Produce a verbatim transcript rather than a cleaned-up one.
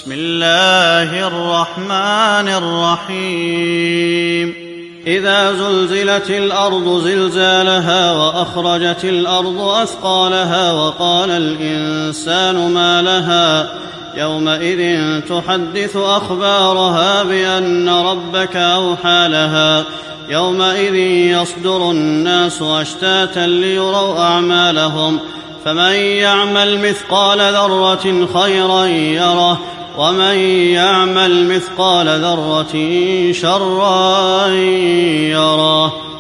بسم الله الرحمن الرحيم إذا زلزلت الأرض زلزالها وأخرجت الأرض أثقالها وقال الإنسان ما لها يومئذ تحدث أخبارها بأن ربك أوحى لها يومئذ يصدر الناس أشتاتا ليروا أعمالهم فمن يعمل مثقال ذرة خيرا يره ومن يعمل مثقال ذرة شرا يره.